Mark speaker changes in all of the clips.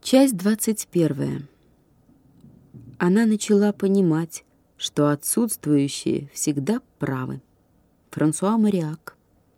Speaker 1: Часть 21. Она начала понимать, что отсутствующие всегда правы. Франсуа Мариак.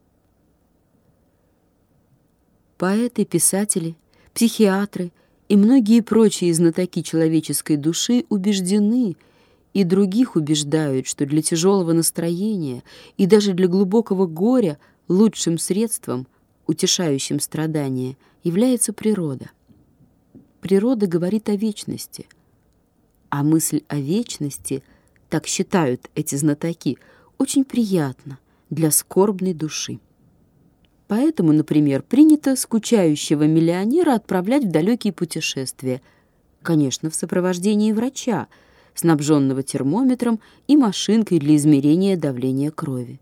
Speaker 1: Поэты, писатели, психиатры и многие прочие знатоки человеческой души убеждены и других убеждают, что для тяжелого настроения и даже для глубокого горя лучшим средством, утешающим страдания, является природа. Природа говорит о вечности, а мысль о вечности, так считают эти знатоки, очень приятна для скорбной души. Поэтому, например, принято скучающего миллионера отправлять в далекие путешествия, конечно, в сопровождении врача, снабженного термометром и машинкой для измерения давления крови.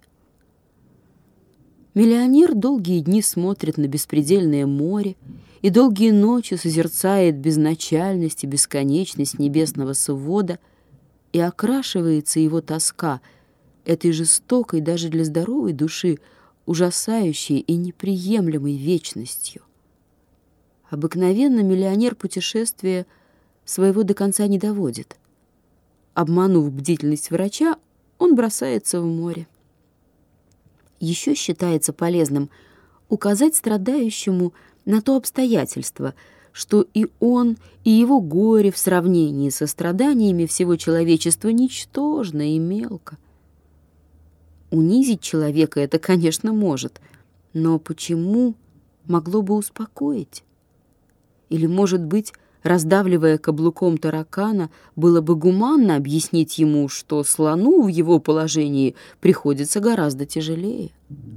Speaker 1: Миллионер долгие дни смотрит на беспредельное море и долгие ночи созерцает безначальность и бесконечность небесного свода, и окрашивается его тоска этой жестокой даже для здоровой души, ужасающей и неприемлемой вечностью. Обыкновенно миллионер путешествия своего до конца не доводит. Обманув бдительность врача, он бросается в море. Еще считается полезным указать страдающему на то обстоятельство, что и он, и его горе в сравнении со страданиями всего человечества ничтожно и мелко. Унизить человека это, конечно, может, но почему могло бы успокоить? Или, может быть, раздавливая каблуком таракана, было бы гуманно объяснить ему, что слону в его положении приходится гораздо тяжелее.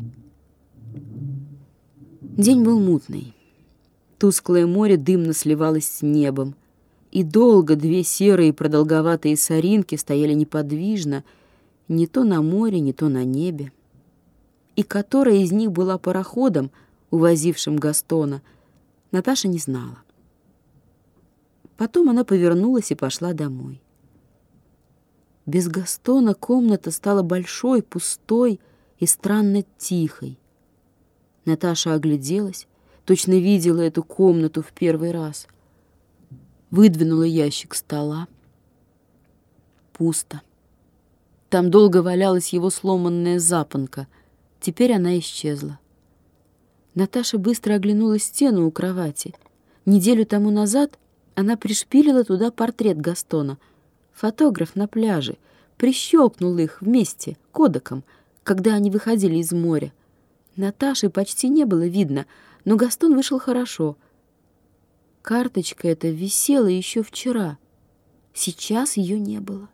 Speaker 1: День был мутный. Тусклое море дымно сливалось с небом, и долго две серые продолговатые соринки стояли неподвижно, не то на море, не то на небе. И которая из них была пароходом, увозившим Гастона, Наташа не знала. Потом она повернулась и пошла домой. Без Гастона комната стала большой, пустой и странно тихой. Наташа огляделась, точно видела эту комнату в первый раз. Выдвинула ящик стола. Пусто. Там долго валялась его сломанная запонка. Теперь она исчезла. Наташа быстро оглянула стену у кровати. Неделю тому назад она пришпилила туда портрет Гастона. Фотограф на пляже прищелкнул их вместе кодеком, когда они выходили из моря. Наташи почти не было видно, но Гастон вышел хорошо. Карточка эта висела еще вчера. Сейчас ее не было.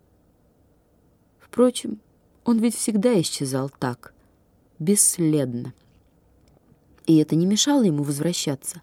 Speaker 1: Впрочем, он ведь всегда исчезал так, бесследно. И это не мешало ему возвращаться.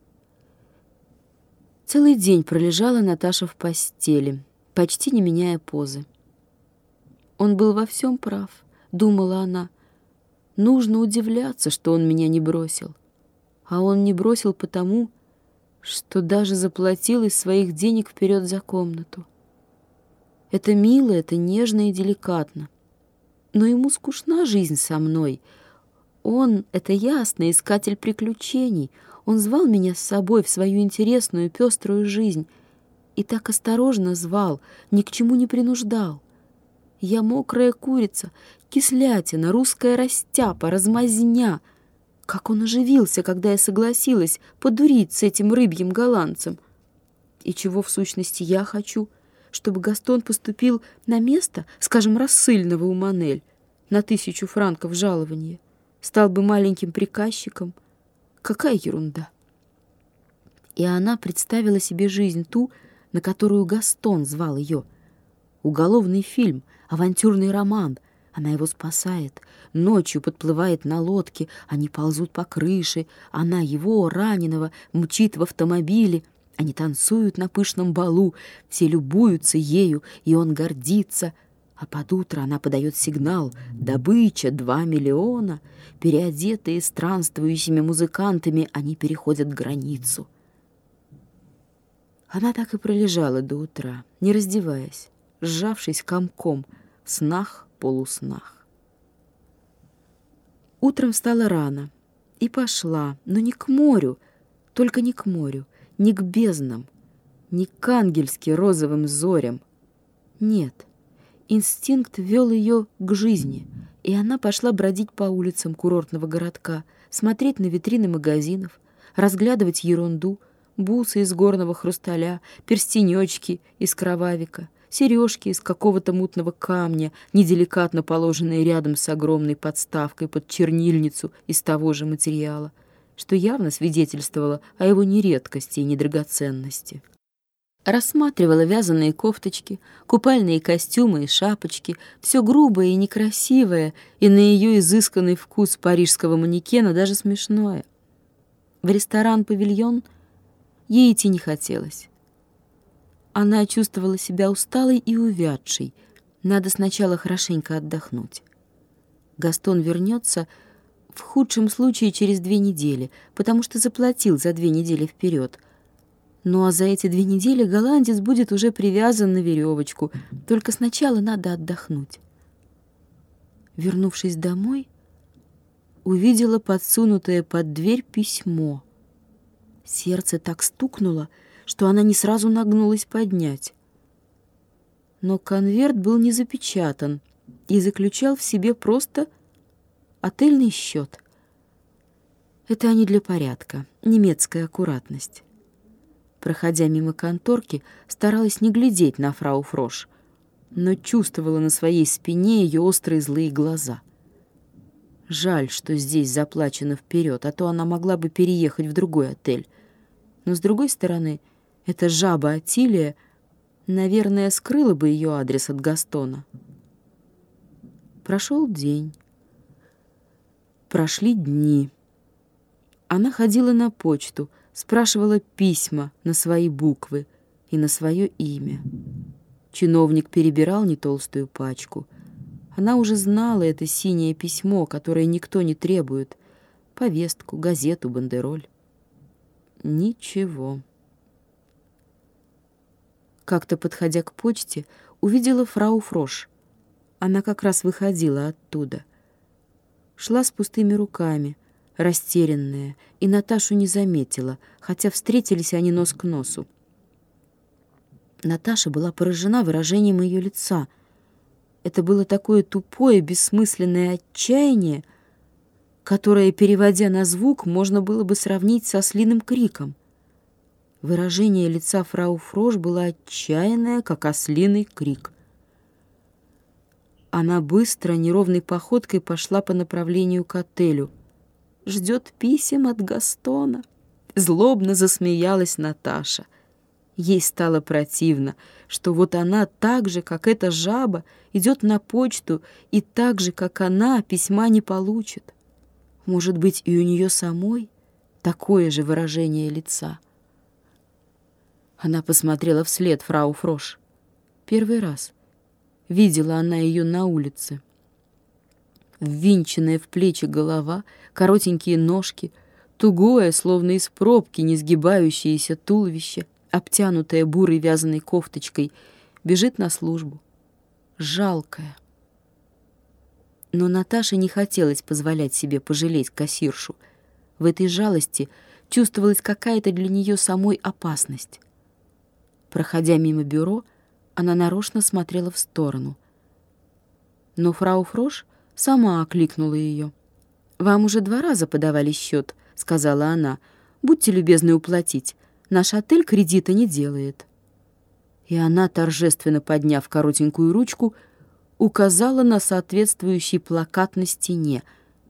Speaker 1: Целый день пролежала Наташа в постели, почти не меняя позы. Он был во всем прав, думала она. Нужно удивляться, что он меня не бросил. А он не бросил потому, что даже заплатил из своих денег вперед за комнату. Это мило, это нежно и деликатно. Но ему скучна жизнь со мной. Он, это ясно, искатель приключений. Он звал меня с собой в свою интересную, пеструю жизнь. И так осторожно звал, ни к чему не принуждал. Я мокрая курица, кислятина, русская растяпа, размазня. Как он оживился, когда я согласилась подурить с этим рыбьим голландцем. И чего в сущности я хочу? Чтобы Гастон поступил на место, скажем, рассыльного у Манель, на 1000 франков жалования. Стал бы маленьким приказчиком. Какая ерунда! И она представила себе жизнь ту, на которую Гастон звал ее. Уголовный фильм, авантюрный роман. Она его спасает. Ночью подплывает на лодке, они ползут по крыше. Она его, раненого, мчит в автомобиле. Они танцуют на пышном балу, все любуются ею, и он гордится. А под утро она подает сигнал: добыча 2 миллиона. Переодетые странствующими музыкантами, они переходят границу. Она так и пролежала до утра, не раздеваясь, сжавшись комком, в снах, полуснах. Утром встала рано и пошла, но не к морю, только не к морю, не к безднам, не к ангельски розовым зорям. Нет, инстинкт вел ее к жизни, и она пошла бродить по улицам курортного городка, смотреть на витрины магазинов, разглядывать ерунду, бусы из горного хрусталя, перстенечки из кровавика, сережки из какого-то мутного камня, неделикатно положенные рядом с огромной подставкой под чернильницу из того же материала, что явно свидетельствовало о его нередкости и недрагоценности. Рассматривала вязаные кофточки, купальные костюмы и шапочки, все грубое и некрасивое, и на ее изысканный вкус парижского манекена даже смешное. В ресторан-павильон ей идти не хотелось. Она чувствовала себя усталой и увядшей. Надо сначала хорошенько отдохнуть. Гастон вернется в худшем случае через 2 недели, потому что заплатил за 2 недели вперед. Ну а за эти 2 недели голландец будет уже привязан на веревочку. Только сначала надо отдохнуть. Вернувшись домой, увидела подсунутое под дверь письмо. Сердце так стукнуло, что она не сразу нагнулась поднять. Но конверт был не запечатан и заключал в себе просто отельный счет. Это они для порядка, немецкая аккуратность. Проходя мимо конторки, старалась не глядеть на фрау Фрош, но чувствовала на своей спине ее острые злые глаза. Жаль, что здесь заплачено вперед, а то она могла бы переехать в другой отель. Но, с другой стороны, эта жаба Атилия, наверное, скрыла бы ее адрес от Гастона. Прошел день. Прошли дни. Она ходила на почту, спрашивала письма на свои буквы и на свое имя. Чиновник перебирал не толстую пачку. Она уже знала это синее письмо, которое никто не требует. Повестку, газету, бандероль. Ничего. Как-то, подходя к почте, увидела фрау Фрош. Она как раз выходила оттуда. Шла с пустыми руками, растерянная, и Наташу не заметила, хотя встретились они нос к носу. Наташа была поражена выражением ее лица. Это было такое тупое, бессмысленное отчаяние, которое, переводя на звук, можно было бы сравнить со ослиным криком. Выражение лица фрау Фрош было отчаянное, как ослиный крик. Она быстро, неровной походкой пошла по направлению к отелю. «Ждет писем от Гастона», — злобно засмеялась Наташа. Ей стало противно, что вот она так же, как эта жаба, идет на почту и так же, как она, письма не получит. Может быть, и у нее самой такое же выражение лица. Она посмотрела вслед фрау Фрош. Первый раз видела она ее на улице. Ввинченная в плечи голова, коротенькие ножки, тугое, словно из пробки, не сгибающееся туловище, обтянутое бурой вязаной кофточкой, бежит на службу. Жалкая. Но Наташе не хотелось позволять себе пожалеть кассиршу. В этой жалости чувствовалась какая-то для нее самой опасность. Проходя мимо бюро, она нарочно смотрела в сторону. Но фрау Фрош сама окликнула ее. «Вам уже 2 раза подавали счет», — сказала она. «Будьте любезны уплатить. Наш отель кредита не делает». И она, торжественно подняв коротенькую ручку, указала на соответствующий плакат на стене.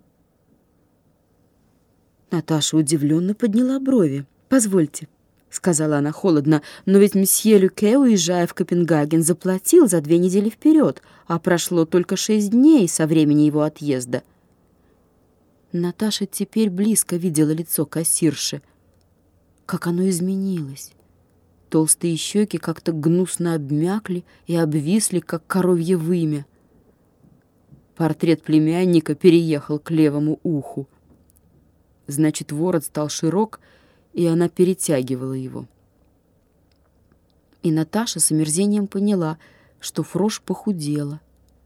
Speaker 1: Наташа удивленно подняла брови. «Позвольте», — сказала она холодно, «но ведь месье Люке, уезжая в Копенгаген, заплатил за 2 недели вперед, а прошло только 6 дней со времени его отъезда». Наташа теперь близко видела лицо кассирши. Как оно изменилось. Толстые щеки как-то гнусно обмякли и обвисли, как коровье вымя. Портрет племянника переехал к левому уху. Значит, ворот стал широк, и она перетягивала его. И Наташа с омерзением поняла, что Фрош похудела.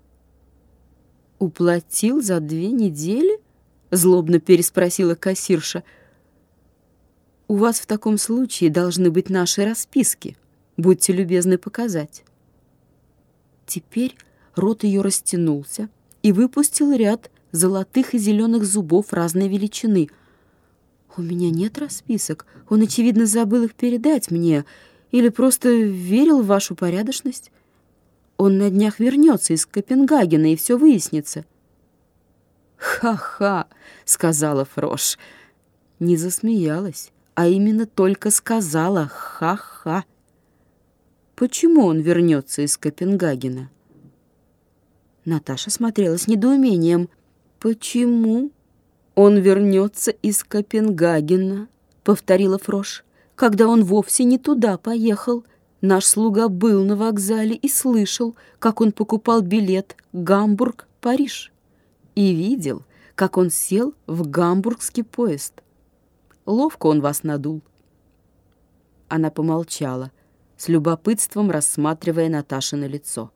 Speaker 1: «Уплатил за 2 недели?» — злобно переспросила кассирша. У вас в таком случае должны быть наши расписки. Будьте любезны показать». Теперь рот ее растянулся и выпустил ряд золотых и зеленых зубов разной величины. «У меня нет расписок. Он, очевидно, забыл их передать мне или просто верил в вашу порядочность. Он на днях вернется из Копенгагена, и все выяснится». «Ха-ха!» — сказала Фрош. Не засмеялась, а именно только сказала «ха-ха». «Почему он вернется из Копенгагена?» Наташа смотрела с недоумением. «Почему он вернется из Копенгагена?» — повторила Фрош. «Когда он вовсе не туда поехал. Наш слуга был на вокзале и слышал, как он покупал билет Гамбург-Париж. И видел, как он сел в гамбургский поезд. Ловко он вас надул». Она помолчала, с любопытством рассматривая Наташино лицо.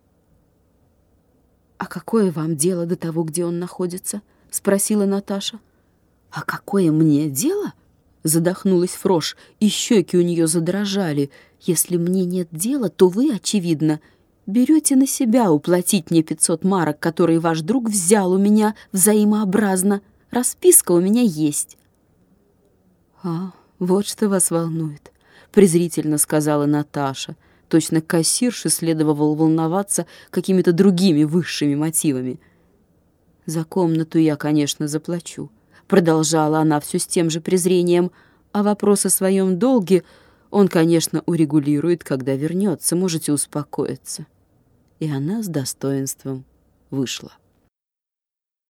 Speaker 1: «А какое вам дело до того, где он находится?» — спросила Наташа. «А какое мне дело?» — задохнулась Фрош, и щеки у нее задрожали. «Если мне нет дела, то вы, очевидно, берете на себя уплатить мне 500 марок, которые ваш друг взял у меня взаимообразно. Расписка у меня есть». «А, вот что вас волнует», — презрительно сказала Наташа. Точно кассирше следовало волноваться какими-то другими высшими мотивами. «За комнату я, конечно, заплачу», — продолжала она все с тем же презрением, «а вопрос о своем долге он, конечно, урегулирует, когда вернется, можете успокоиться». И она с достоинством вышла.